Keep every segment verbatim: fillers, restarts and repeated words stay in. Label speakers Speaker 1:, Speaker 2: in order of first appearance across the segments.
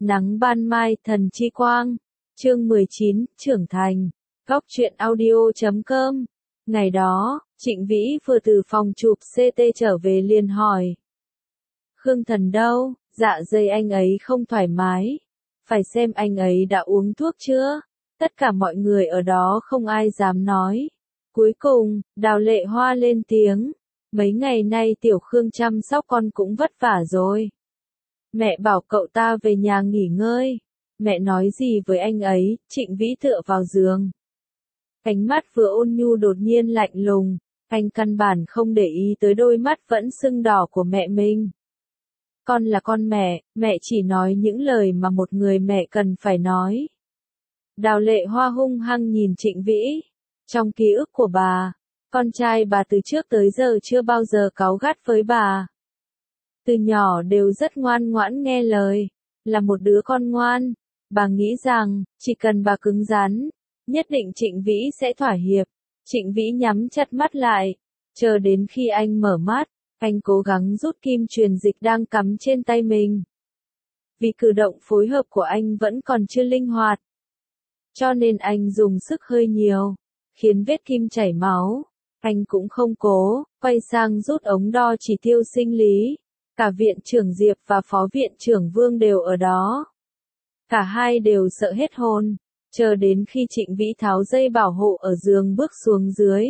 Speaker 1: Nắng ban mai thần chi quang. Chương mười chín, trưởng thành. Góc truyện audio chấm com. Ngày đó, Trịnh Vĩ vừa từ phòng chụp xê tê trở về liền hỏi. Khương Thần đâu? Dạ dày anh ấy không thoải mái. Phải xem anh ấy đã uống thuốc chưa? Tất cả mọi người ở đó không ai dám nói. Cuối cùng, Đào Lệ Hoa lên tiếng. Mấy ngày nay Tiểu Khương chăm sóc con cũng vất vả rồi. Mẹ bảo cậu ta về nhà nghỉ ngơi. Mẹ nói gì với anh ấy? Trịnh Vĩ tựa vào giường. Ánh mắt vừa ôn nhu đột nhiên lạnh lùng. Anh căn bản không để ý tới đôi mắt vẫn sưng đỏ của mẹ mình. Con là con mẹ, mẹ chỉ nói những lời mà một người mẹ cần phải nói. Đào Lệ Hoa hung hăng nhìn Trịnh Vĩ. Trong ký ức của bà, con trai bà từ trước tới giờ chưa bao giờ cáu gắt với bà. Từ nhỏ đều rất ngoan ngoãn nghe lời, là một đứa con ngoan. Bà nghĩ rằng, chỉ cần bà cứng rắn, nhất định Trịnh Vĩ sẽ thỏa hiệp. Trịnh Vĩ nhắm chặt mắt lại, chờ đến khi anh mở mắt, anh cố gắng rút kim truyền dịch đang cắm trên tay mình. Vì cử động phối hợp của anh vẫn còn chưa linh hoạt, cho nên anh dùng sức hơi nhiều, khiến vết kim chảy máu. Anh cũng không cố, quay sang rút ống đo chỉ tiêu sinh lý. Cả viện trưởng Diệp và phó viện trưởng Vương đều ở đó. Cả hai đều sợ hết hồn, chờ đến khi Trịnh Vĩ tháo dây bảo hộ ở giường bước xuống dưới.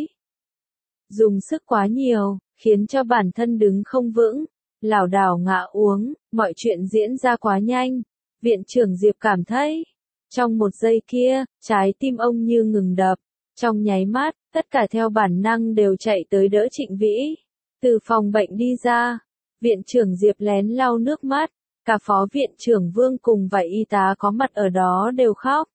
Speaker 1: Dùng sức quá nhiều, khiến cho bản thân đứng không vững, lảo đảo ngã uống, mọi chuyện diễn ra quá nhanh. Viện trưởng Diệp cảm thấy, trong một giây kia, trái tim ông như ngừng đập. Trong nháy mắt, tất cả theo bản năng đều chạy tới đỡ Trịnh Vĩ. Từ phòng bệnh đi ra, viện trưởng Diệp lén lau nước mắt, cả phó viện trưởng Vương cùng vài y tá có mặt ở đó đều khóc.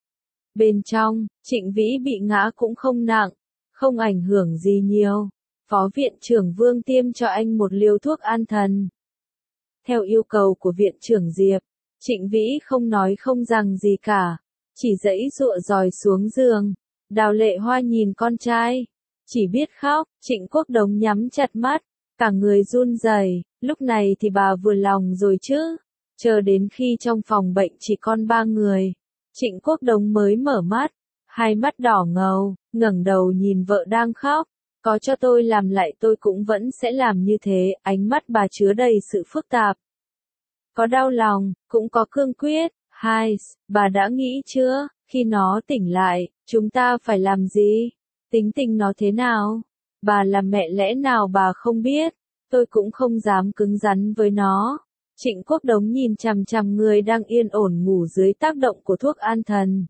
Speaker 1: Bên trong, Trịnh Vĩ bị ngã cũng không nặng, không ảnh hưởng gì nhiều. Phó viện trưởng Vương tiêm cho anh một liều thuốc an thần. Theo yêu cầu của viện trưởng Diệp, Trịnh Vĩ không nói không rằng gì cả, chỉ giãy giụa dòi xuống giường. Đào Lệ Hoa nhìn con trai, chỉ biết khóc. Trịnh Quốc Đống nhắm chặt mắt, cả người run rẩy. Lúc này thì bà vừa lòng rồi chứ. Chờ đến khi trong phòng bệnh chỉ còn ba người, Trịnh Quốc Đống mới mở mắt, hai mắt đỏ ngầu, ngẩng đầu nhìn vợ đang khóc. Có cho tôi làm lại tôi cũng vẫn sẽ làm như thế. Ánh mắt bà chứa đầy sự phức tạp. Có đau lòng, cũng có cương quyết. Hai, bà đã nghĩ chưa, khi nó tỉnh lại, chúng ta phải làm gì? Tính tình nó thế nào? Bà là mẹ lẽ nào bà không biết? Tôi cũng không dám cứng rắn với nó. Trịnh Quốc Đống nhìn chằm chằm người đang yên ổn ngủ dưới tác động của thuốc an thần.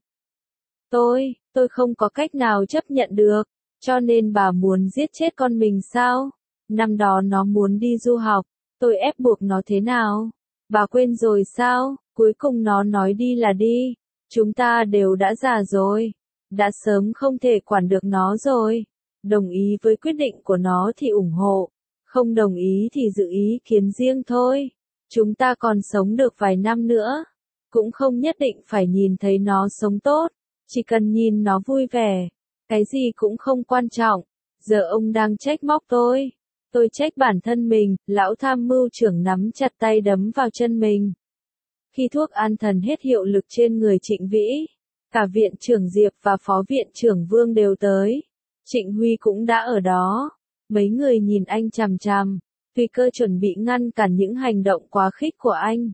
Speaker 1: Tôi, tôi không có cách nào chấp nhận được, cho nên bà muốn giết chết con mình sao? Năm đó nó muốn đi du học, tôi ép buộc nó thế nào? Bà quên rồi sao? Cuối cùng nó nói đi là đi. Chúng ta đều đã già rồi, đã sớm không thể quản được nó rồi. Đồng ý với quyết định của nó thì ủng hộ, không đồng ý thì giữ ý kiến riêng thôi. Chúng ta còn sống được vài năm nữa, cũng không nhất định phải nhìn thấy nó sống tốt, chỉ cần nhìn nó vui vẻ, cái gì cũng không quan trọng. Giờ ông đang trách móc tôi, tôi trách bản thân mình. Lão tham mưu trưởng nắm chặt tay đấm vào chân mình. Khi thuốc an thần hết hiệu lực trên người Trịnh Vĩ, cả viện trưởng Diệp và phó viện trưởng Vương đều tới. Trịnh Huy cũng đã ở đó. Mấy người nhìn anh chằm chằm, tùy cơ chuẩn bị ngăn cản những hành động quá khích của anh.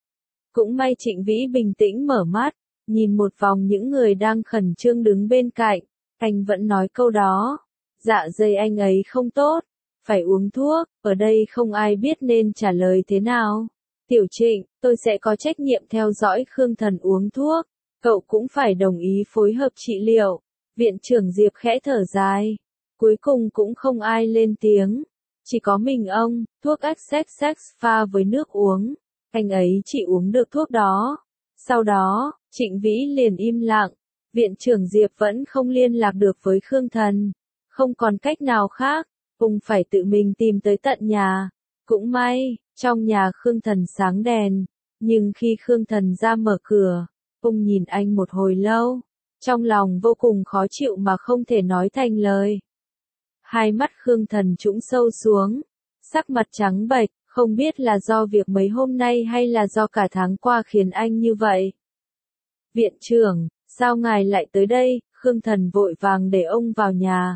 Speaker 1: Cũng may Trịnh Vĩ bình tĩnh mở mắt, nhìn một vòng những người đang khẩn trương đứng bên cạnh. Anh vẫn nói câu đó, dạ dày anh ấy không tốt, phải uống thuốc. Ở đây không ai biết nên trả lời thế nào. Tiểu Trịnh, tôi sẽ có trách nhiệm theo dõi Khương Thần uống thuốc, cậu cũng phải đồng ý phối hợp trị liệu. Viện trưởng Diệp khẽ thở dài, cuối cùng cũng không ai lên tiếng, chỉ có mình ông. Thuốc Exex pha với nước uống, anh ấy chỉ uống được thuốc đó. Sau đó, Trịnh Vĩ liền im lặng. Viện trưởng Diệp vẫn không liên lạc được với Khương Thần, không còn cách nào khác, ông phải tự mình tìm tới tận nhà. Cũng may, trong nhà Khương Thần sáng đèn, nhưng khi Khương Thần ra mở cửa, ông nhìn anh một hồi lâu, trong lòng vô cùng khó chịu mà không thể nói thành lời. Hai mắt Khương Thần trũng sâu xuống, sắc mặt trắng bệch, Không biết là do việc mấy hôm nay hay là do cả tháng qua khiến anh như vậy. Viện trưởng, sao ngài lại tới đây? Khương Thần vội vàng để ông vào nhà.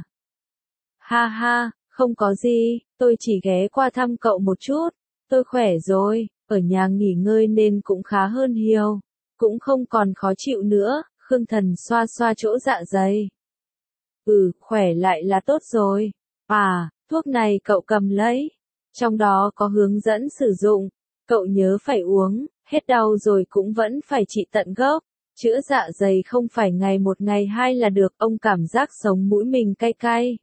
Speaker 1: Ha ha, không có gì, tôi chỉ ghé qua thăm cậu một chút. Tôi khỏe rồi, ở nhà nghỉ ngơi nên cũng khá hơn nhiều. Cũng không còn khó chịu nữa, Khương Thần xoa xoa chỗ dạ dày. Ừ, khỏe lại là tốt rồi. À, thuốc này cậu cầm lấy. Trong đó có hướng dẫn sử dụng. Cậu nhớ phải uống, hết đau rồi cũng vẫn phải trị tận gốc. Chữa dạ dày không phải ngày một ngày hai là được, ông cảm giác sống mũi mình cay cay.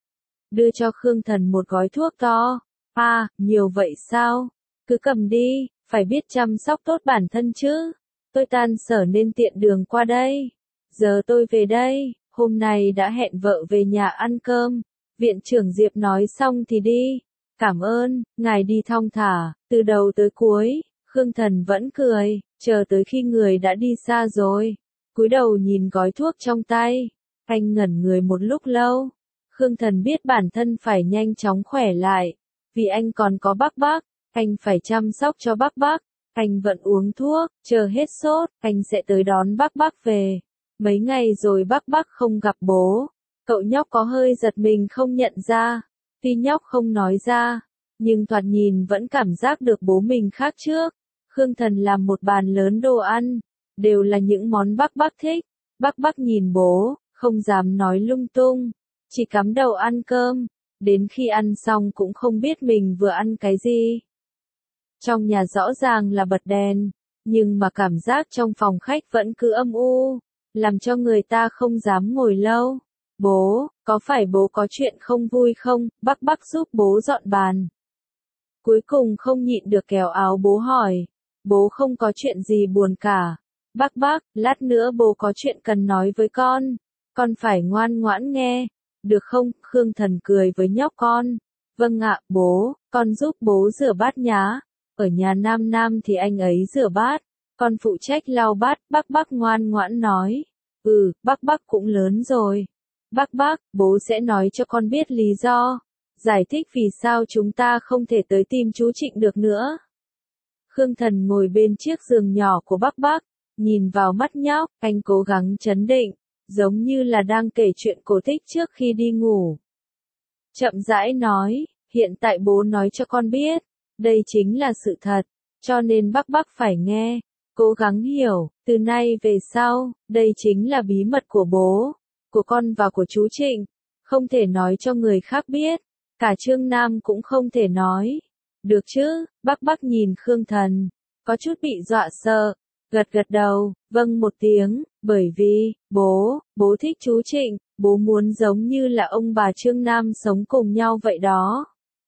Speaker 1: Đưa cho Khương Thần một gói thuốc to. À, nhiều vậy sao? Cứ cầm đi, phải biết chăm sóc tốt bản thân chứ. Tôi tan sở nên tiện đường qua đây. Giờ tôi về đây, hôm nay đã hẹn vợ về nhà ăn cơm. Viện trưởng Diệp nói xong thì đi. Cảm ơn, ngài đi thong thả, từ đầu tới cuối. Khương Thần vẫn cười, chờ tới khi người đã đi xa rồi. Cúi đầu nhìn gói thuốc trong tay. Anh ngẩn người một lúc lâu. Khương Thần biết bản thân phải nhanh chóng khỏe lại. Vì anh còn có Bắc Bắc, anh phải chăm sóc cho Bắc Bắc. Anh vẫn uống thuốc, chờ hết sốt, anh sẽ tới đón Bắc Bắc về. Mấy ngày rồi Bắc Bắc không gặp bố. Cậu nhóc có hơi giật mình không nhận ra. Tuy nhóc không nói ra, nhưng thoạt nhìn vẫn cảm giác được bố mình khác trước. Khương Thần làm một bàn lớn đồ ăn, đều là những món Bắc Bắc thích. Bắc Bắc nhìn bố, không dám nói lung tung, chỉ cắm đầu ăn cơm, đến khi ăn xong cũng không biết mình vừa ăn cái gì. Trong nhà rõ ràng là bật đèn, nhưng mà cảm giác trong phòng khách vẫn cứ âm u, làm cho người ta không dám ngồi lâu. Bố, có phải bố có chuyện không vui không? Bắc Bắc giúp bố dọn bàn. Cuối cùng không nhịn được kéo áo bố hỏi. Bố không có chuyện gì buồn cả. Bắc Bắc, lát nữa bố có chuyện cần nói với con. Con phải ngoan ngoãn nghe. Được không? Khương Thần cười với nhóc con. Vâng ạ, bố, con giúp bố rửa bát nhá. Ở nhà Nam Nam thì anh ấy rửa bát. Con phụ trách lau bát. Bắc Bắc ngoan ngoãn nói. Ừ, Bắc Bắc cũng lớn rồi. Bắc Bắc, bố sẽ nói cho con biết lý do. Giải thích vì sao chúng ta không thể tới tìm chú Trịnh được nữa. Khương Thần ngồi bên chiếc giường nhỏ của Bắc Bắc, nhìn vào mắt nhóc, anh cố gắng trấn định, giống như là đang kể chuyện cổ tích trước khi đi ngủ. Chậm rãi nói, hiện tại bố nói cho con biết, đây chính là sự thật, cho nên Bắc Bắc phải nghe, cố gắng hiểu, từ nay về sau, đây chính là bí mật của bố, của con và của chú Trịnh, không thể nói cho người khác biết, cả Trương Nam cũng không thể nói. Được chứ? Bắc Bắc nhìn Khương Thần, có chút bị dọa sợ, gật gật đầu, vâng một tiếng, bởi vì, bố, bố thích chú Trịnh, bố muốn giống như là ông bà Trương Nam sống cùng nhau vậy đó.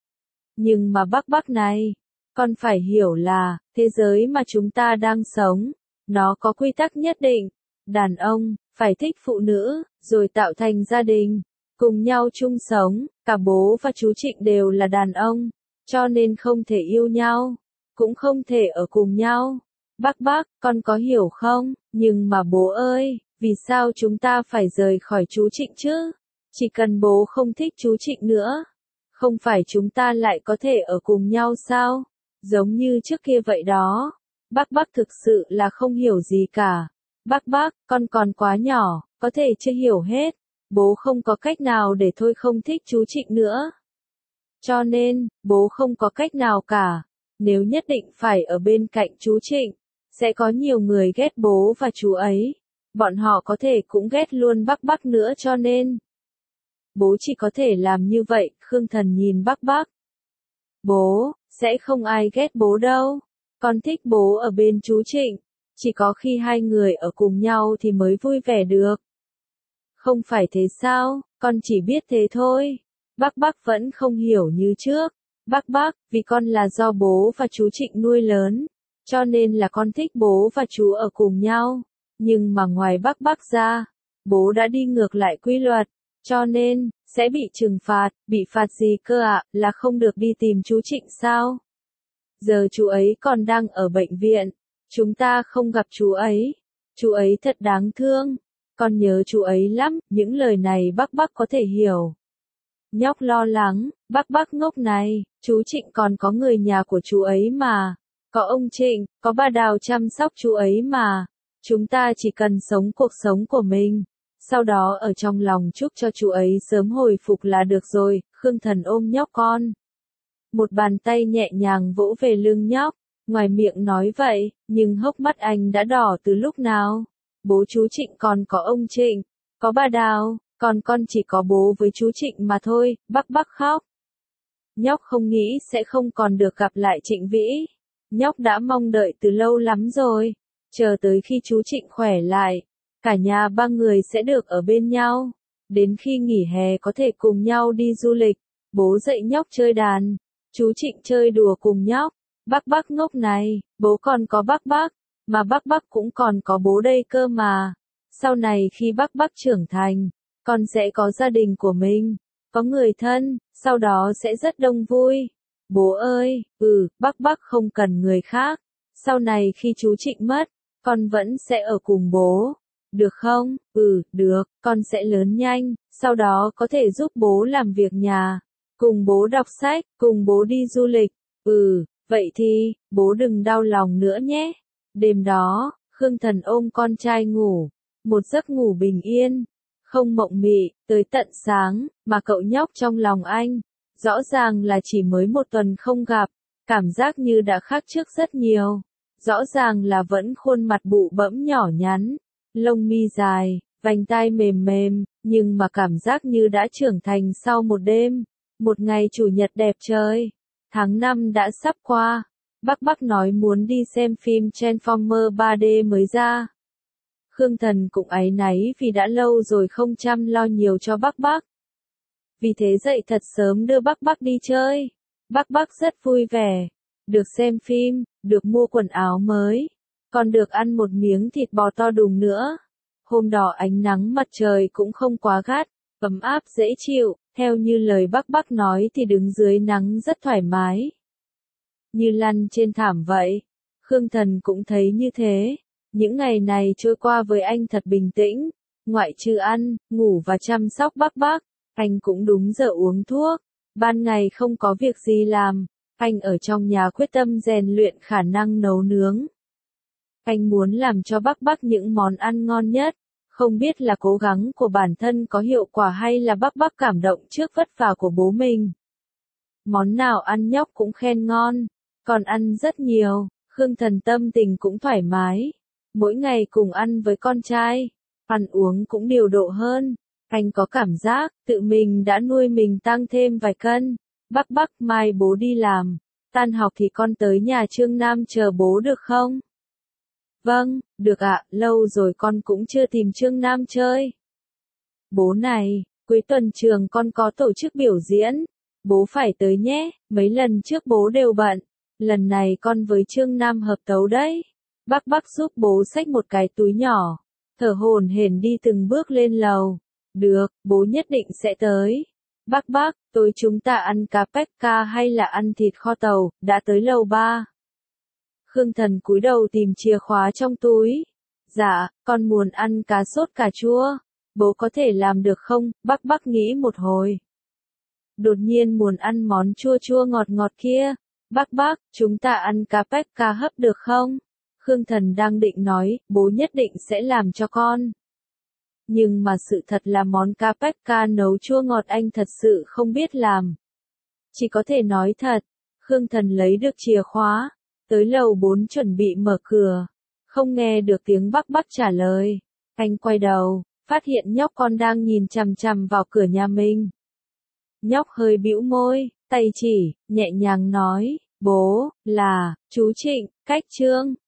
Speaker 1: Nhưng mà Bắc Bắc này, con phải hiểu là, thế giới mà chúng ta đang sống, nó có quy tắc nhất định, đàn ông, phải thích phụ nữ, rồi tạo thành gia đình, cùng nhau chung sống, cả bố và chú Trịnh đều là đàn ông. Cho nên không thể yêu nhau, cũng không thể ở cùng nhau. Bắc Bắc, con có hiểu không? Nhưng mà bố ơi, vì sao chúng ta phải rời khỏi chú Trịnh chứ? Chỉ cần bố không thích chú Trịnh nữa, không phải chúng ta lại có thể ở cùng nhau sao? Giống như trước kia vậy đó. Bắc Bắc thực sự là không hiểu gì cả. Bắc Bắc, con còn quá nhỏ, có thể chưa hiểu hết. Bố không có cách nào để thôi không thích chú Trịnh nữa. Cho nên, bố không có cách nào cả. Nếu nhất định phải ở bên cạnh chú Trịnh, sẽ có nhiều người ghét bố và chú ấy. Bọn họ có thể cũng ghét luôn Bắc Bắc nữa cho nên. Bố chỉ có thể làm như vậy, Khương Thần nhìn Bắc Bắc. Bố, sẽ không ai ghét bố đâu. Con thích bố ở bên chú Trịnh. Chỉ có khi hai người ở cùng nhau thì mới vui vẻ được. Không phải thế sao, con chỉ biết thế thôi. Bắc Bắc vẫn không hiểu như trước. Bắc Bắc, vì con là do bố và chú Trịnh nuôi lớn, cho nên là con thích bố và chú ở cùng nhau. Nhưng mà ngoài Bắc Bắc ra, bố đã đi ngược lại quy luật, cho nên, sẽ bị trừng phạt. Bị phạt gì cơ ạ, à? Là không được đi tìm chú Trịnh sao? Giờ chú ấy còn đang ở bệnh viện, chúng ta không gặp chú ấy. Chú ấy thật đáng thương, con nhớ chú ấy lắm, những lời này Bắc Bắc có thể hiểu. Nhóc lo lắng, bác bác ngốc này, chú Trịnh còn có người nhà của chú ấy mà. Có ông Trịnh, có bà Đào chăm sóc chú ấy mà. Chúng ta chỉ cần sống cuộc sống của mình. Sau đó ở trong lòng chúc cho chú ấy sớm hồi phục là được rồi. Khương Thần ôm nhóc con. Một bàn tay nhẹ nhàng vỗ về lưng nhóc. Ngoài miệng nói vậy, nhưng hốc mắt anh đã đỏ từ lúc nào. Bố chú Trịnh còn có ông Trịnh, có bà Đào, còn con chỉ có bố với chú Trịnh mà thôi. Bác bác khóc. Nhóc không nghĩ sẽ không còn được gặp lại Trịnh Vĩ. Nhóc đã mong đợi từ lâu lắm rồi. Chờ tới khi chú Trịnh khỏe lại, cả nhà ba người sẽ được ở bên nhau. Đến khi nghỉ hè có thể cùng nhau đi du lịch. Bố dạy nhóc chơi đàn, chú Trịnh chơi đùa cùng nhóc. Bác bác ngốc này, bố còn có bác bác, mà bác bác cũng còn có bố đây cơ mà. Sau này khi bác bác trưởng thành, con sẽ có gia đình của mình, có người thân, sau đó sẽ rất đông vui. Bố ơi, ừ, bác bác không cần người khác. Sau này khi chú Trịnh mất, con vẫn sẽ ở cùng bố. Được không? Ừ, được, con sẽ lớn nhanh, sau đó có thể giúp bố làm việc nhà, cùng bố đọc sách, cùng bố đi du lịch. Ừ, vậy thì, bố đừng đau lòng nữa nhé. Đêm đó, Khương Thần ôm con trai ngủ, một giấc ngủ bình yên, không mộng mị, tới tận sáng, mà cậu nhóc trong lòng anh, rõ ràng là chỉ mới một tuần không gặp, cảm giác như đã khác trước rất nhiều. Rõ ràng là vẫn khuôn mặt bụ bẫm nhỏ nhắn, lông mi dài, vành tai mềm mềm, nhưng mà cảm giác như đã trưởng thành sau một đêm. Một ngày chủ nhật đẹp trời, tháng năm đã sắp qua, bác bác nói muốn đi xem phim Transformer ba D mới ra. Khương Thần cũng áy náy vì đã lâu rồi không chăm lo nhiều cho bác bác. Vì thế dậy thật sớm đưa bác bác đi chơi. Bác bác rất vui vẻ, được xem phim, được mua quần áo mới, còn được ăn một miếng thịt bò to đùng nữa. Hôm đó ánh nắng mặt trời cũng không quá gắt, ấm áp dễ chịu, theo như lời bác bác nói thì đứng dưới nắng rất thoải mái. Như lăn trên thảm vậy. Khương Thần cũng thấy như thế. Những ngày này trôi qua với anh thật bình tĩnh, ngoại trừ ăn, ngủ và chăm sóc bác bác, anh cũng đúng giờ uống thuốc. Ban ngày không có việc gì làm, anh ở trong nhà quyết tâm rèn luyện khả năng nấu nướng. Anh muốn làm cho bác bác những món ăn ngon nhất, không biết là cố gắng của bản thân có hiệu quả hay là bác bác cảm động trước vất vả của bố mình. Món nào ăn nhóc cũng khen ngon, còn ăn rất nhiều, Khương Thần tâm tình cũng thoải mái. Mỗi ngày cùng ăn với con trai, ăn uống cũng điều độ hơn. Anh có cảm giác, tự mình đã nuôi mình tăng thêm vài cân. Bác bác, mai bố đi làm, tan học thì con tới nhà Trương Nam chờ bố được không? Vâng, được ạ, lâu rồi con cũng chưa tìm Trương Nam chơi. Bố này, cuối tuần trường con có tổ chức biểu diễn, bố phải tới nhé, mấy lần trước bố đều bận, lần này con với Trương Nam hợp tấu đấy. Bác bác giúp bố xách một cái túi nhỏ, thở hổn hển đi từng bước lên lầu. Được, bố nhất định sẽ tới. Bác bác, tối chúng ta ăn cá pecca hay là ăn thịt kho tàu, đã tới lầu ba. Khương Thần cúi đầu tìm chìa khóa trong túi. Dạ, con muốn ăn cá sốt cà chua. Bố có thể làm được không? Bác bác nghĩ một hồi. Đột nhiên muốn ăn món chua chua ngọt ngọt kia. Bác bác, chúng ta ăn cá pecca hấp được không? Khương Thần đang định nói, bố nhất định sẽ làm cho con. Nhưng mà sự thật là món cá pecca nấu chua ngọt anh thật sự không biết làm. Chỉ có thể nói thật, Khương Thần lấy được chìa khóa, tới lầu bốn chuẩn bị mở cửa. Không nghe được tiếng bác bác trả lời. Anh quay đầu, phát hiện nhóc con đang nhìn chằm chằm vào cửa nhà mình. Nhóc hơi bĩu môi, tay chỉ, nhẹ nhàng nói, bố, là, chú Trịnh, cách Trương.